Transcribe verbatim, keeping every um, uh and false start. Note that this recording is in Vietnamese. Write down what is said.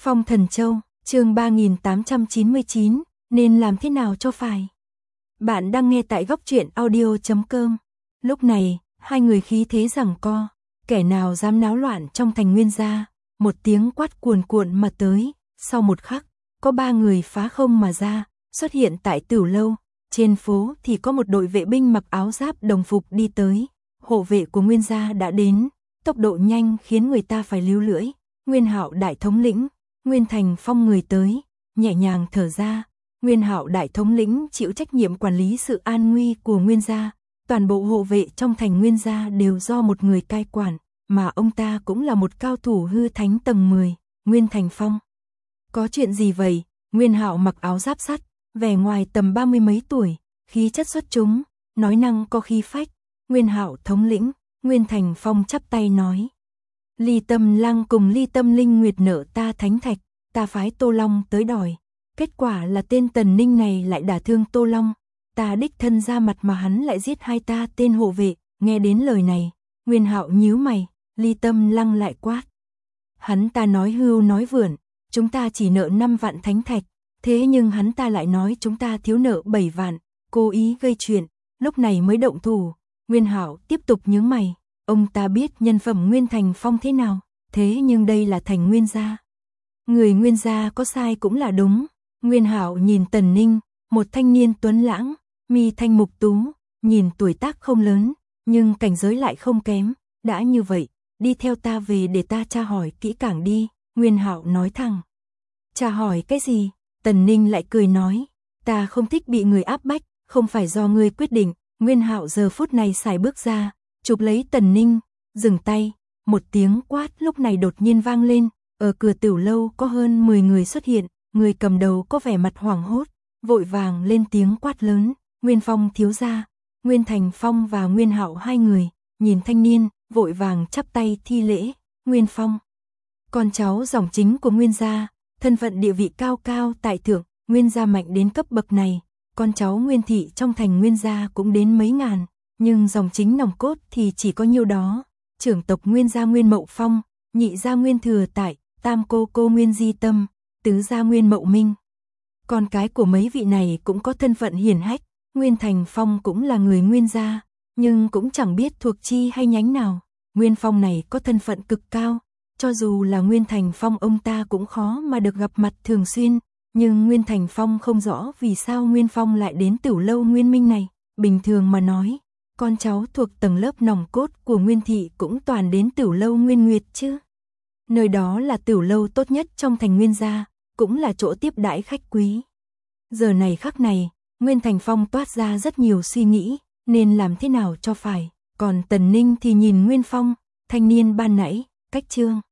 Phong Thần Châu, chương ba nghìn tám trăm chín mươi chín, nên làm thế nào cho phải. Bạn đang nghe tại góc truyện audio chấm com. Lúc này, hai người khí thế giằng co, kẻ nào dám náo loạn trong thành Nguyên gia, một tiếng quát cuồn cuộn mà tới, sau một khắc, có ba người phá không mà ra, xuất hiện tại Tửu lâu, trên phố thì có một đội vệ binh mặc áo giáp đồng phục đi tới, hộ vệ của Nguyên gia đã đến, tốc độ nhanh khiến người ta phải líu lưỡi. Nguyên Hạo đại thống lĩnh, Nguyên Thành Phong người tới, nhẹ nhàng thở ra. Nguyên Hạo đại thống lĩnh chịu trách nhiệm quản lý sự an nguy của Nguyên gia, toàn bộ hộ vệ trong thành Nguyên gia đều do một người cai quản, mà ông ta cũng là một cao thủ hư thánh tầng mười, Nguyên Thành Phong. Có chuyện gì vậy? Nguyên Hạo mặc áo giáp sắt, vẻ ngoài tầm ba mươi mấy tuổi, khí chất xuất chúng, nói năng có khí phách. Nguyên Hạo thống lĩnh, Nguyên Thành Phong chắp tay nói: Ly Tâm Lăng cùng Ly Tâm Linh Nguyệt nợ ta thánh thạch, ta phái Tô Long tới đòi. Kết quả là tên Tần Ninh này lại đả thương Tô Long, ta đích thân ra mặt mà hắn lại giết hai ta tên hộ vệ. Nghe đến lời này, Nguyên Hạo nhíu mày, Ly Tâm Lăng lại quát: Hắn ta nói hưu nói vượn, chúng ta chỉ nợ năm vạn thánh thạch, thế nhưng hắn ta lại nói chúng ta thiếu nợ bảy vạn, cố ý gây chuyện, lúc này mới động thủ. Nguyên Hạo tiếp tục nhướng mày, ông ta biết nhân phẩm Nguyên Thành Phong thế nào, thế nhưng đây là thành Nguyên gia. Người Nguyên gia có sai cũng là đúng. Nguyên Hạo nhìn Tần Ninh, một thanh niên tuấn lãng, mi thanh mục tú, nhìn tuổi tác không lớn, nhưng cảnh giới lại không kém. Đã như vậy, đi theo ta về để ta tra hỏi kỹ càng đi, Nguyên Hạo nói thẳng. Tra hỏi cái gì? Tần Ninh lại cười nói, ta không thích bị người áp bách, không phải do ngươi quyết định. Nguyên Hạo giờ phút này xài bước ra, chụp lấy Tần Ninh, dừng tay, một tiếng quát lúc này đột nhiên vang lên, ở cửa Tửu lâu có hơn mười người xuất hiện, người cầm đầu có vẻ mặt hoảng hốt, vội vàng lên tiếng quát lớn, Nguyên Phong thiếu gia. Nguyên Thành Phong và Nguyên Hạo hai người, nhìn thanh niên, vội vàng chắp tay thi lễ, Nguyên Phong. Con cháu dòng chính của Nguyên gia, thân phận địa vị cao cao tại thượng, Nguyên gia mạnh đến cấp bậc này, con cháu Nguyên thị trong thành Nguyên gia cũng đến mấy ngàn, nhưng dòng chính nòng cốt thì chỉ có nhiêu đó. Trưởng tộc Nguyên gia Nguyên Mậu Phong, nhị gia Nguyên Thừa Tại, tam cô cô Nguyên Di Tâm, tứ gia Nguyên Mậu Minh. Con cái của mấy vị này cũng có thân phận hiển hách, Nguyên Thành Phong cũng là người Nguyên gia, nhưng cũng chẳng biết thuộc chi hay nhánh nào. Nguyên Phong này có thân phận cực cao, cho dù là Nguyên Thành Phong ông ta cũng khó mà được gặp mặt thường xuyên, nhưng Nguyên Thành Phong không rõ vì sao Nguyên Phong lại đến Tửu lâu Nguyên Minh này. Bình thường mà nói, con cháu thuộc tầng lớp nòng cốt của Nguyên thị cũng toàn đến Tửu lâu Nguyên Nguyệt chứ. Nơi đó là Tửu lâu tốt nhất trong thành Nguyên gia, cũng là chỗ tiếp đãi khách quý. Giờ này khắc này, Nguyên Thành Phong toát ra rất nhiều suy nghĩ, nên làm thế nào cho phải. Còn Tần Ninh thì nhìn Nguyên Phong, thanh niên ban nãy, cách chương.